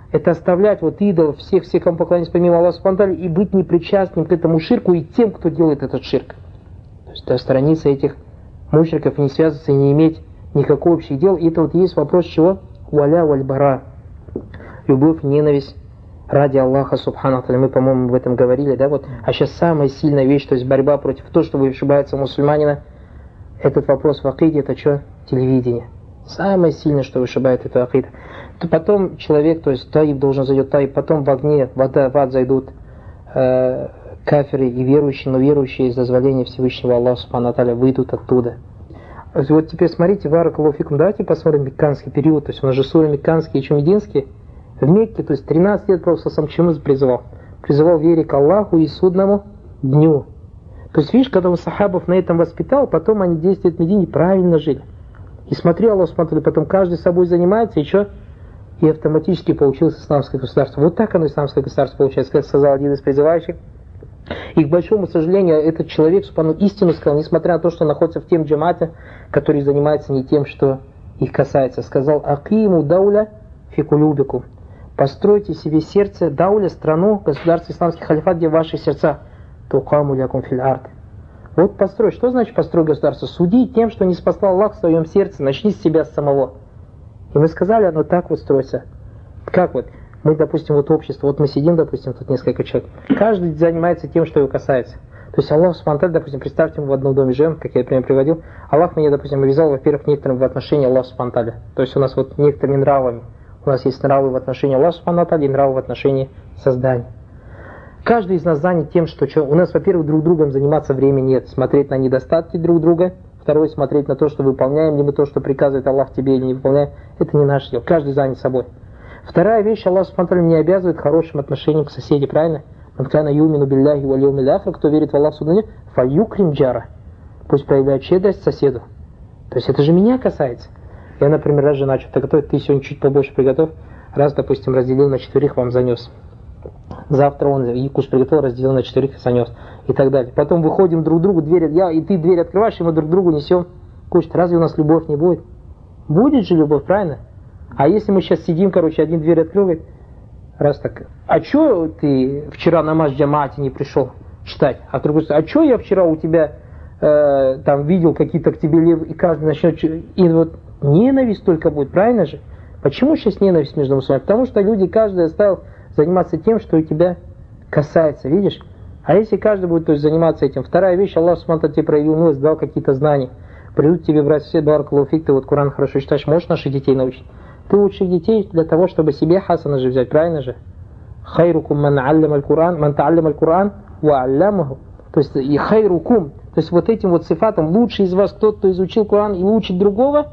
это оставлять вот идолов, всех-всех, кому поклоняются помимо Аллаха субхану ва тааля, и быть непричастным к этому ширку и тем, кто делает этот ширк. То есть отстраниться этих мушриков, не связываться и не иметь никакого общего дела. И это вот есть вопрос чего? Валя валь-бара. Любовь, ненависть ради Аллаха субхану ва тааля. Мы, по-моему, об этом говорили, да? Вот. А сейчас самая сильная вещь, то есть борьба против того, что вышибается у мусульманина. Этот вопрос в акиде, это что? Телевидение. Самое сильное, что вышибает эту акиду. То потом человек, то есть таиб должен зайдет таиб, потом в огне, вода, в ад зайдут э, кафиры и верующие, но верующие из дозволения Всевышнего Аллаха субхану ва тааля выйдут оттуда. Вот теперь смотрите, баракаллаху фикум, давайте посмотрим мекканский период, то есть у нас же суры мекканские, еще мединские. В Мекке, то есть тринадцать лет Пророк сам чему призывал? Призывал вере к Аллаху и судному дню. То есть видишь, когда он сахабов на этом воспитал, потом они десять лет в Медине правильно жили. И смотри, Аллах смотрел, потом каждый собой занимается, и что? И автоматически получилось исламское государство. Вот так оно исламское государство получается, как сказал один из призывающих. И, к большому сожалению, этот человек, субхану, истину сказал, несмотря на то, что находится в тем джамате, который занимается не тем, что их касается. Сказал: «Акиму дауля фикулюбику». Постройте себе сердце, дауля, страну, государство исламский халифат, где в ваших сердцах. Тукаму лякум фил ард. Вот построй. Что значит построй государство? Суди тем, что не спасал Аллах в своем сердце. Начни с себя самого. И мы сказали, оно так вот строится. Как вот? Мы, допустим, вот общество, вот мы сидим, допустим, тут несколько человек. Каждый занимается тем, что его касается. То есть Аллах субхану ва тааля, допустим, представьте, мы в одном доме живем, как я пример приводил. Аллах меня, допустим, обязал, во-первых, некоторым в отношении Аллаха субхану ва тааля. То есть у нас вот некоторыми нравами. У нас есть нравы в отношении Аллаха субхану ва тааля и нравы в отношении создания. Каждый из нас занят тем, что, что у нас, во-первых, друг другом заниматься времени нет. Смотреть на недостатки друг друга. Второе, смотреть на то, что выполняем ли мы то, что приказывает Аллах тебе или не выполняем. Это не наше дело. Каждый занят собой. Вторая вещь, Аллах субхану ва тааля не обязывает хорошим отношениям к соседи, правильно? Кто верит в Аллах судный день, фаюкрим джара. Пусть проявляет щедрость соседу. То есть это же меня касается. Я, например, раз жена что-то готовит, ты сегодня чуть побольше приготовь. Раз, допустим, разделил на четверых, вам занес. Завтра он якуш приготовил, разделил на четверых и занес. И так далее. Потом выходим друг к другу, дверь, я и ты дверь открываешь, и мы друг другу несем кушать. Разве у нас любовь не будет? Будет же любовь, правильно? А если мы сейчас сидим, короче, один дверь открыл, говорит, раз так, а чё ты вчера намаз в джамаате не пришел читать? А другой говорит, а чё я вчера у тебя э, там видел какие-то к тебе левые, и каждый начнет, и вот ненависть только будет, правильно же? Почему сейчас ненависть между мусульманами? Потому что люди, каждый оставил заниматься тем, что у тебя касается, видишь? А если каждый будет, то есть, заниматься этим? Вторая вещь, Аллах субхану ва тааля тебе проявил милость, дал какие-то знания. Придут тебе брать все, баракаллаху фик, ты вот Коран хорошо читаешь, можешь наших детей научить? Ты учишь детей для того, чтобы себе хасана же взять, правильно же? Хайрукум ман аллама аль-Куран, ман тааллама аль-Куран ва аллямаху. То есть и хайрукум, то есть вот этим вот сифатом, лучший из вас тот, кто изучил Коран и учит другого,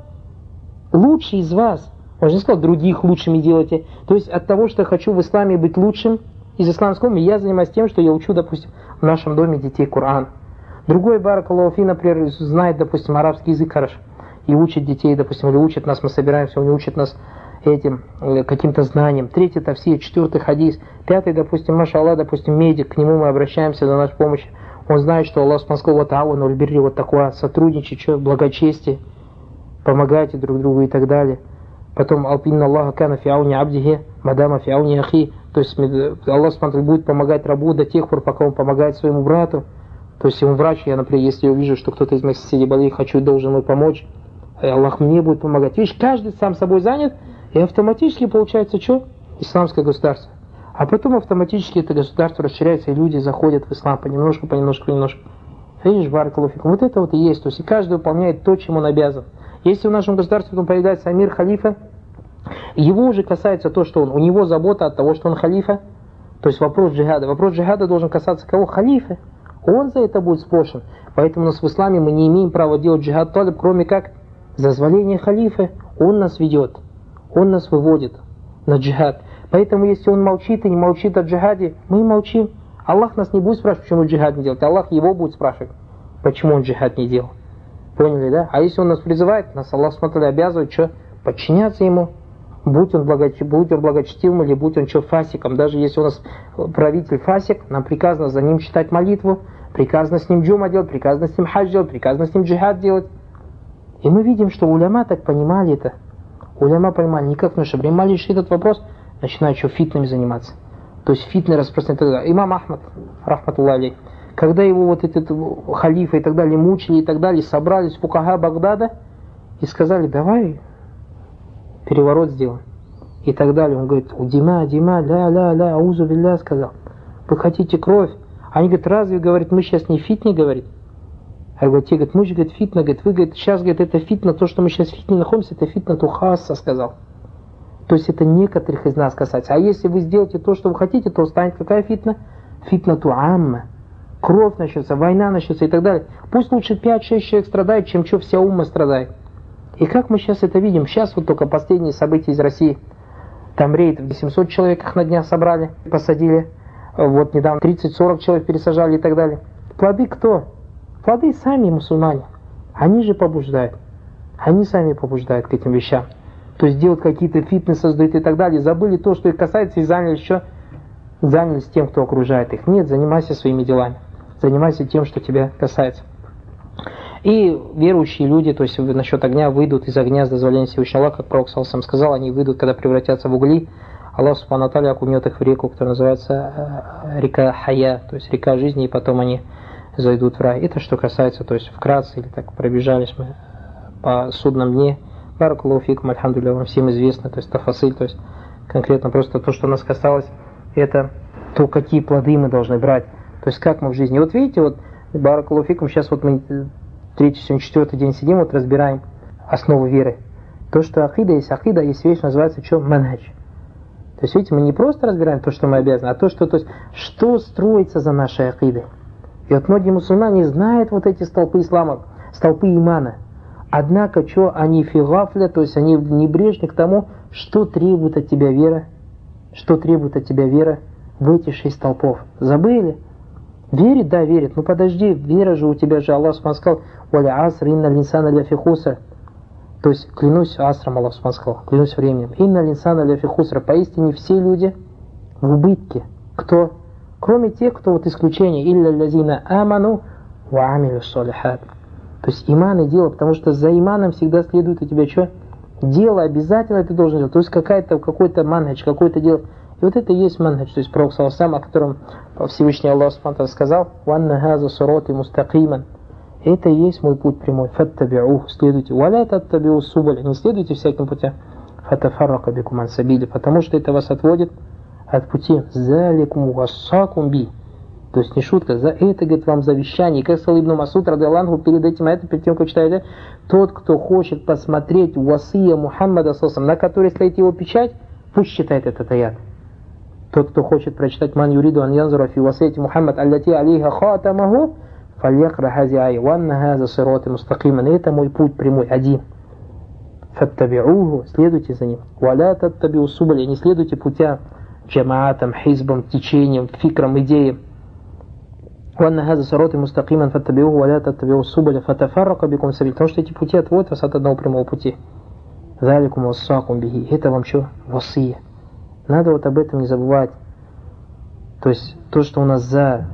лучший из вас. Он же не сказал, других лучшими делайте. То есть от того, что я хочу в исламе быть лучшим из исламского, я занимаюсь тем, что я учу, допустим, в нашем доме детей Коран. Другой баракаллаху фи, например, знает, допустим, арабский язык хорошо и учит детей, допустим, или учит нас, мы собираемся, он учит нас этим каким-то знанием. Третий тафсир, четвертый хадис, пятый, допустим, машаллах, допустим, медик, к нему мы обращаемся за нашу помощь. Он знает, что Аллах субхану ва тааля, вот бери вот такое, сотрудничать, что, благочестие, помогайте друг другу и так далее. Потом алпинна Аллаха кана фи ауни абдихи, мадама фи ауни ахи. То есть Аллах субхану будет помогать рабу до тех пор, пока он помогает своему брату. То есть ему врач, я, например, если я увижу, что кто-то из моих соседей болеет, хочу, должен ему помочь, и Аллах мне будет помогать. Видишь, каждый сам собой занят, и автоматически получается что? Исламское государство. А потом автоматически это государство расширяется, и люди заходят в ислам понемножку, понемножку, понемножку. Видишь, баракаллаху фикум. Вот это вот и есть. То есть и каждый выполняет то, чем он обязан. Если в нашем государстве потом появляется амир, халифа, его уже касается то, что он, у него забота от того, что он халифа. То есть вопрос джихада. Вопрос джихада должен касаться кого? Халифа. Он за это будет спрошен. Поэтому у нас в исламе мы не имеем права делать джихад талиб, кроме как зазволение халифа. Он нас ведет. Он нас выводит на джихад. Поэтому если он молчит и не молчит о джихаде, мы молчим. Аллах нас не будет спрашивать, почему джихад не делает. Аллах его будет спрашивать, почему он джихад не делал. Поняли, да? А если он нас призывает, нас Аллах смотрит, обязывает, что подчиняться ему. Будь он, благоч... будь он благочестивым или будь он что, фасиком. Даже если у нас правитель фасик, нам приказано за ним читать молитву, приказано с ним джума делать, приказано с ним хадж делать, приказано с ним джихад делать. И мы видим, что уляма так понимали это. Уляма понимали, не как в наше время. Лишь этот вопрос, начинают еще фитнами заниматься. То есть фитны распространяют. Имам Ахмад, рахматуллах алейх, когда его вот этот халифа и так далее мучили и так далее, собрались фукаха Багдада и сказали, давай переворот сделаем. И так далее. Он говорит, Дима, Дима, ля, ля, ля, аузу билля, сказал. Вы хотите кровь? Они говорят, разве, говорит, мы сейчас не фитне, говорит? А говорит, те, говорит, мы же, говорит, фитна, говорит, вы, говорит, сейчас, говорит, это фитна, то, что мы сейчас в фитне находимся, это фитна тухаса, сказал. То есть это некоторых из нас касается. А если вы сделаете то, что вы хотите, то станет какая фитна? Фитна туамма. Кровь начнется, война начнется и так далее. Пусть лучше пять-шесть человек страдают, чем что вся умма страдает. И как мы сейчас это видим? Сейчас вот только последние события из России. Там рейд, семьсот человек их на днях собрали, посадили. Вот недавно тридцать-сорок человек пересажали и так далее. Плоды кто? Плоды сами мусульмане. Они же побуждают. Они сами побуждают к этим вещам. То есть делают какие-то фитнес, создают и так далее. Забыли то, что их касается, и занялись еще, занялись тем, кто окружает их. Нет, занимайся своими делами. Занимайся тем, что тебя касается. И верующие люди, то есть насчет огня, выйдут из огня с дозволения Всевышнего Аллаха, как пророк сам сказал, они выйдут, когда превратятся в угли. Аллах субхану ва тааля окунет их в реку, которая называется река Хая, то есть река жизни, и потом они зайдут в рай. Это что касается, то есть вкратце, или так пробежались мы по судном дне. Баракаллаху фикум, альхамдулилля, вам всем известно, то есть тафасиль, то есть конкретно просто то, что нас касалось, это то, какие плоды мы должны брать, то есть как мы в жизни. И вот видите, вот баракаллаху фикум, сейчас вот мы третий, сегодня четвертый день сидим, вот разбираем основу веры. То, что акида есть акида, есть вещь, называется что? Манхадж. То есть, видите, мы не просто разбираем то, что мы обязаны, а то, что, то есть, что строится за нашей акидой. И вот многие мусульмане знают вот эти столпы ислама, столпы имана. Однако, что они фигафля, то есть они небрежны к тому, что требует от тебя вера, что требует от тебя вера в эти шесть столпов. Забыли? Верит? Да, верит. Ну подожди, вера же у тебя же, Аллах субхану сказал, «Валя аср инна линсана ля фи хуср». То есть, клянусь асром, Аллах субхану сказал, клянусь временем. «Инна линсана ля фи хуср». Поистине все люди в убытке. Кто? Кроме тех, кто вот исключение. «Илля лязина аману ва амилю салихат». То есть иман и дело, потому что за иманом всегда следует у тебя что? Дело обязательно ты должен делать. То есть какая-то, какой-то манхадж, какое-то дело. И вот это и есть манхадж, то есть пророк саллаллаху, о котором Всевышний Аллах субхану сказал, «Ванна хаза сурати мустакиман». Это и есть мой путь прямой. «Фаттаби'ух», следуйте. «Валя таттаби'у субаль», не следуйте всяким путям. «Фаттафаррака бикум ан сабили», потому что это вас отводит от пути. «Заликум вассакум би». То есть не шутка, за это, говорит, вам завещание. И как сказал Ибн Масуд, радиаллаху, перед этим, а это, перед тем, как читаете, тот, кто хочет посмотреть васия Мухаммада, на которой стоит его печать, пусть читает этот аят. Тот, кто хочет прочитать «Ман юриду ан янзура фи васияти Мухаммад, аллати алейха хатамаху, фальякра хази ай, ванна хаза сирати мустакиман». Это мой путь прямой, один. «Фаттаби'уху», следуйте за ним. «Валя таттаби'у субали», не следуйте путям, джамаатам, хизбам, течением, фикрам, идеям. «Ванна хаза сирати мустакиман, фаттаби'уху, валя таттаби'у субали, фаттафаррака бикум сабиль». Потому что эти пути отводят вас от одного прямого пути. «Заликум вассакум бихи». Это вам что? Васия. Надо вот об этом не забывать. То есть то, что у нас за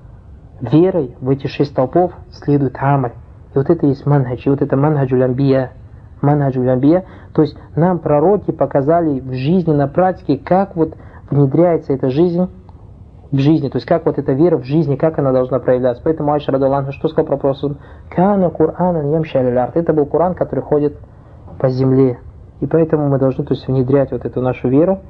верой в эти шесть столпов следует амаль. И вот это есть манхадж. И вот это манхаджуль амбия. Манхаджуль амбия. То есть нам пророки показали в жизни, на практике, как вот внедряется эта жизнь в жизни. То есть как вот эта вера в жизни, как она должна проявляться. Поэтому Айша радиаллаху, что сказал про пророк? Кана Кур'анан ямши аль ард. Это был Коран, который ходит по земле. И поэтому мы должны, то есть, внедрять вот эту нашу веру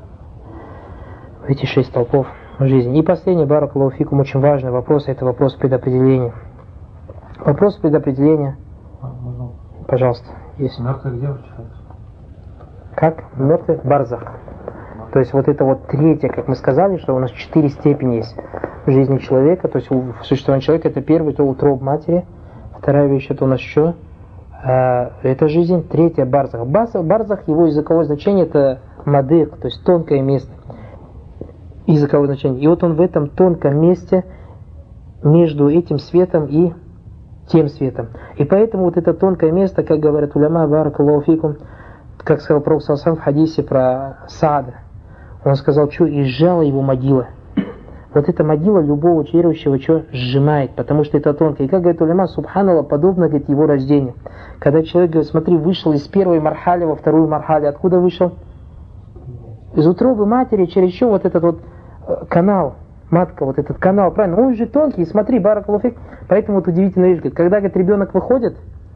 в эти шесть столпов жизни. И последний, баракаллаху фикум, очень важный вопрос, это вопрос предопределения. Вопрос предопределения. Можно? Пожалуйста, есть. Мертвых где вручаются? Как? Мертвых? Барзах. То есть вот это вот третье, как мы сказали, что у нас четыре степени есть в жизни человека. То есть в существовании человека это первый, это утроб матери. Вторая вещь, это у нас что? Это жизнь. Третья барзах. Барзах, его языковое значение это мадык, то есть тонкое место. Языковое значение. И вот он в этом тонком месте между этим светом и тем светом. И поэтому вот это тонкое место, как говорят уляма, баракаллаху фикум, как сказал пророк саллаллаху алейхи в хадисе про Саада, он сказал, что и сжала его могила. Вот эта могила любого верующего что сжимает, потому что это тонко. И как говорит уляма, субханаллах, подобно, говорит, его рождению. Когда человек говорит, смотри, вышел из первой мархали во вторую мархали, откуда вышел? Из утробы матери через еще вот этот вот канал, матка, вот этот канал, правильно, он же тонкий, смотри, баракаллаху фик. Поэтому вот удивительная вещь, когда говорит, ребенок выходит,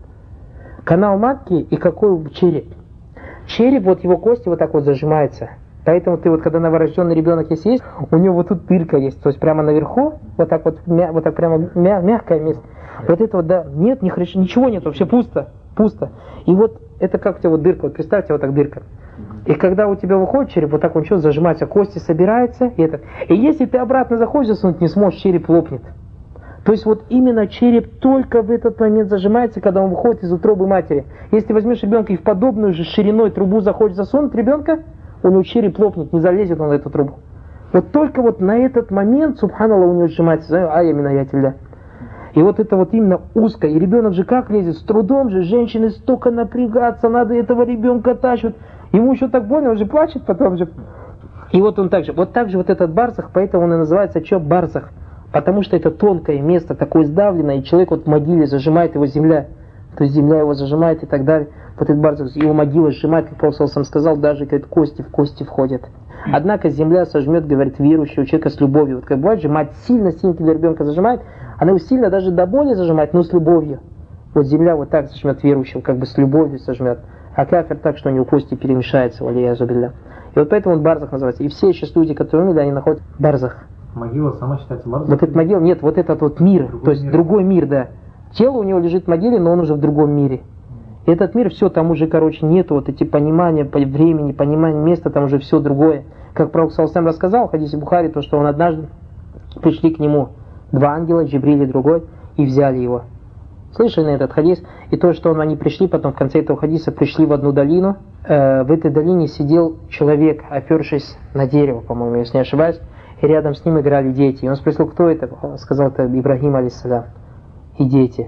канал матки и какой череп. Череп, вот его кости вот так вот зажимаются. Поэтому ты вот, когда новорожденный ребенок если есть, у него вот тут дырка есть, то есть прямо наверху, вот так вот, мя, вот так прямо мя, мягкое место. Вот это вот, да, нет, ни хрена, ничего нет, вообще пусто, пусто. И вот это как у тебя вот дырка, вот представьте, вот так дырка. И когда у тебя выходит череп, вот так он что, зажимается, кости собираются, и это. И если ты обратно заходишь засунуть, не сможешь, череп лопнет. То есть вот именно череп только в этот момент зажимается, когда он выходит из утробы матери. Если ты возьмешь ребенка и в подобную же шириной трубу заходишь засунуть ребенка, у него череп лопнет, не залезет он в эту трубу. Вот только вот на этот момент, субханаллах, у него сжимается, а именно ятилля. И вот это вот именно узко. И ребенок же как лезет? С трудом же, женщины столько напрягаться, надо этого ребенка тащить. Ему еще так больно, он же плачет потом же. И вот он так же. Вот так же вот этот барзах, поэтому он и называется что? Барзах. Потому что это тонкое место, такое сдавленное, и человек вот в могиле зажимает его земля. То есть земля его зажимает и так далее. Вот этот барзах, его могила сжимает, как Пророк сам сказал, даже говорит, кости в кости входят. Однако земля сожмет, говорит, верующего человека с любовью. Вот как бывает же, мать сильно-сильно тебя ребенка зажимает, она его сильно даже до боли зажимает, но с любовью. Вот земля вот так зажмет верующего, как бы с любовью сожмет. А кафир так, что у него кости перемешаются, валиязу билля. И вот поэтому он барзах называется. И все сейчас люди, которые умерли, они находят барзах. Могила сама считается барзах? Вот этот могила, нет, вот этот вот мир, другой то есть мир. другой мир, да. Тело у него лежит в могиле, но он уже в другом мире. И этот мир, все, там уже, короче, нету вот эти понимания по времени, понимания места, там уже все другое. Как Пророк саллаллаху рассказал в хадисе Бухари, то, что он однажды пришли к нему два ангела, Джибриль и другой, и взяли его. Слышали этот хадис? И то, что они пришли, потом в конце этого хадиса пришли в одну долину. Э, в этой долине сидел человек, опершись на дерево, по-моему, если не ошибаюсь, и рядом с ним играли дети. И он спросил, кто это? Он сказал, это Ибрагим алейхиссалям и дети,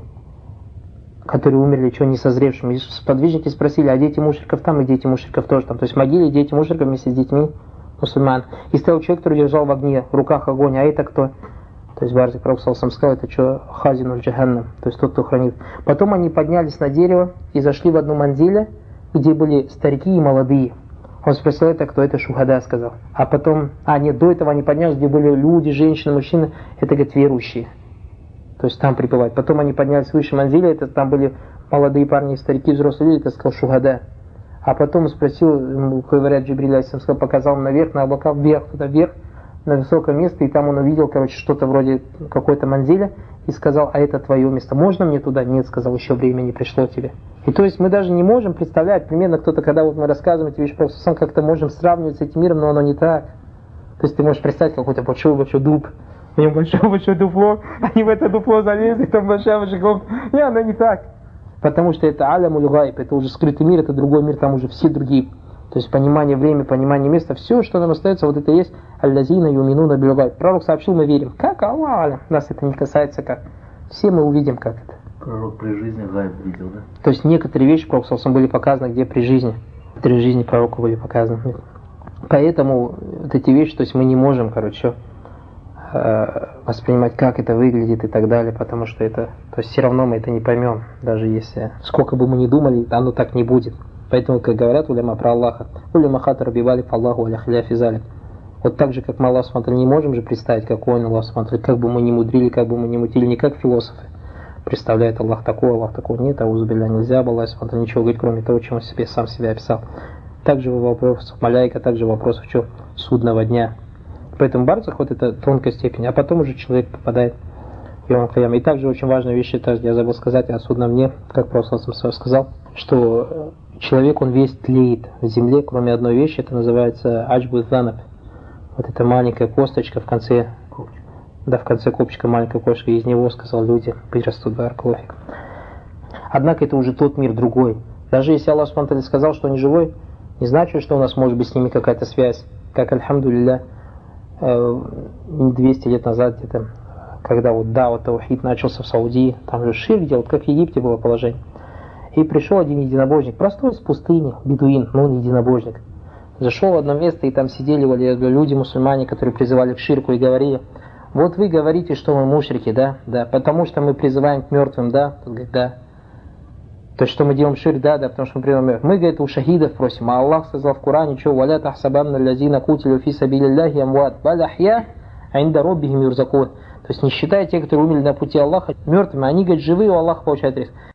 которые умерли, что не созревшими. И сподвижники спросили, а дети мушриков там, и дети мушриков тоже там. То есть в могиле дети мушриков вместе с детьми мусульман. И стоял человек, который держал в огне, в руках огонь, а это кто? То есть Барзик Пророк сам сказал, это что, хазинуль джаханнам, то есть тот, кто хранит. Потом они поднялись на дерево и зашли в одну манзиле, где были старики и молодые. Он спросил, это кто? Это шухада, сказал. А потом, а нет, до этого они поднялись, где были люди, женщины, мужчины, это, говорит, верующие. То есть там пребывать. Потом они поднялись выше манзиля, это там были молодые парни, старики, взрослые люди, это сказал шухада. А потом спросил, говорят, Джибриль алейхиссалям показал наверх, на облака, вверх, туда вверх, на высокое место, и там он увидел, короче, что-то вроде какой-то манзиля, и сказал, а это твое место, можно мне туда? Нет, сказал, еще время не пришло тебе. И то есть мы даже не можем представлять, примерно кто-то, когда вот мы рассказываем эти вещи, просто сам как-то можем сравнивать с этим миром, но оно не так. То есть ты можешь представить какой-то большой-большой дуб, у него большое-большое дупло, они в это дупло залезли, там большая-большая комната, не, оно не так. Потому что это алямуль гайб, это уже скрытый мир, это другой мир, там уже все другие. То есть понимание времени, понимание места, все, что нам остается, вот это и есть аллазина юминуна биль гайб. Пророк сообщил, мы верим. Как? Аллах, нас это не касается как. Все мы увидим, как это. Пророк при жизни гайб видел, да? То есть некоторые вещи пророк были показаны, где при жизни. При жизни пророку были показаны. Поэтому вот эти вещи, то есть мы не можем, короче, воспринимать, как это выглядит и так далее, потому что это, то есть все равно мы это не поймем, даже если сколько бы мы ни думали, оно так не будет. Поэтому, как говорят уляма про Аллаха, уляма хатар бивали Аллаху аля хиляфи залик. Вот так же, как мы Аллах смотрели, не можем же представить, какой он Аллах смотрели, как бы мы ни мудрили, как бы мы ни мутили, не как философы. Представляет Аллах такой, Аллах такой. Нет, аузубилля, нельзя бы Аллах смотрели ничего говорить, кроме того, чем он себе, сам себя описал. Также вопросов маляйка, также вопросов что, судного дня. Поэтому барзах вот это тонкая степень, а потом уже человек попадает в Йом аль-Кияма. И также очень важная вещь, это я забыл сказать о судном дне, как Пророк сказал, что человек, он весь тлеет в земле, кроме одной вещи, это называется аджбу занаб. Вот эта маленькая косточка в конце, да, в конце копчика маленькая косточка, из него, сказал, люди перерастут баракаллаху. Однако это уже тот мир другой. Даже если Аллах субхану сказал, что он не живой, не значит, что у нас может быть с ними какая-то связь. Как, альхамдулилля, двести лет назад где-то, когда вот да, вот таухид начался в Саудии, там же ширк делал, как в Египте было положение. И пришел один единобожник, простой из пустыни, бедуин, но он единобожник. Зашел в одно место, и там сидели люди, мусульмане, которые призывали к ширку и говорили, вот вы говорите, что мы мушрики, да, да, потому что мы призываем к мертвым, да, да. То есть, что мы делаем ширк, да, да, потому что мы принимаем. Мы, говорит, у шахидов просим. А Аллах сказал в Коране, что «Валя тахсабанна лязина кутилю фи сабилилляхи амват баляхья айнда роббихим юрзакун». То есть, не считая те, которые умерли на пути Аллаха мертвыми, они, говорит, живые, у Аллаха получают риск.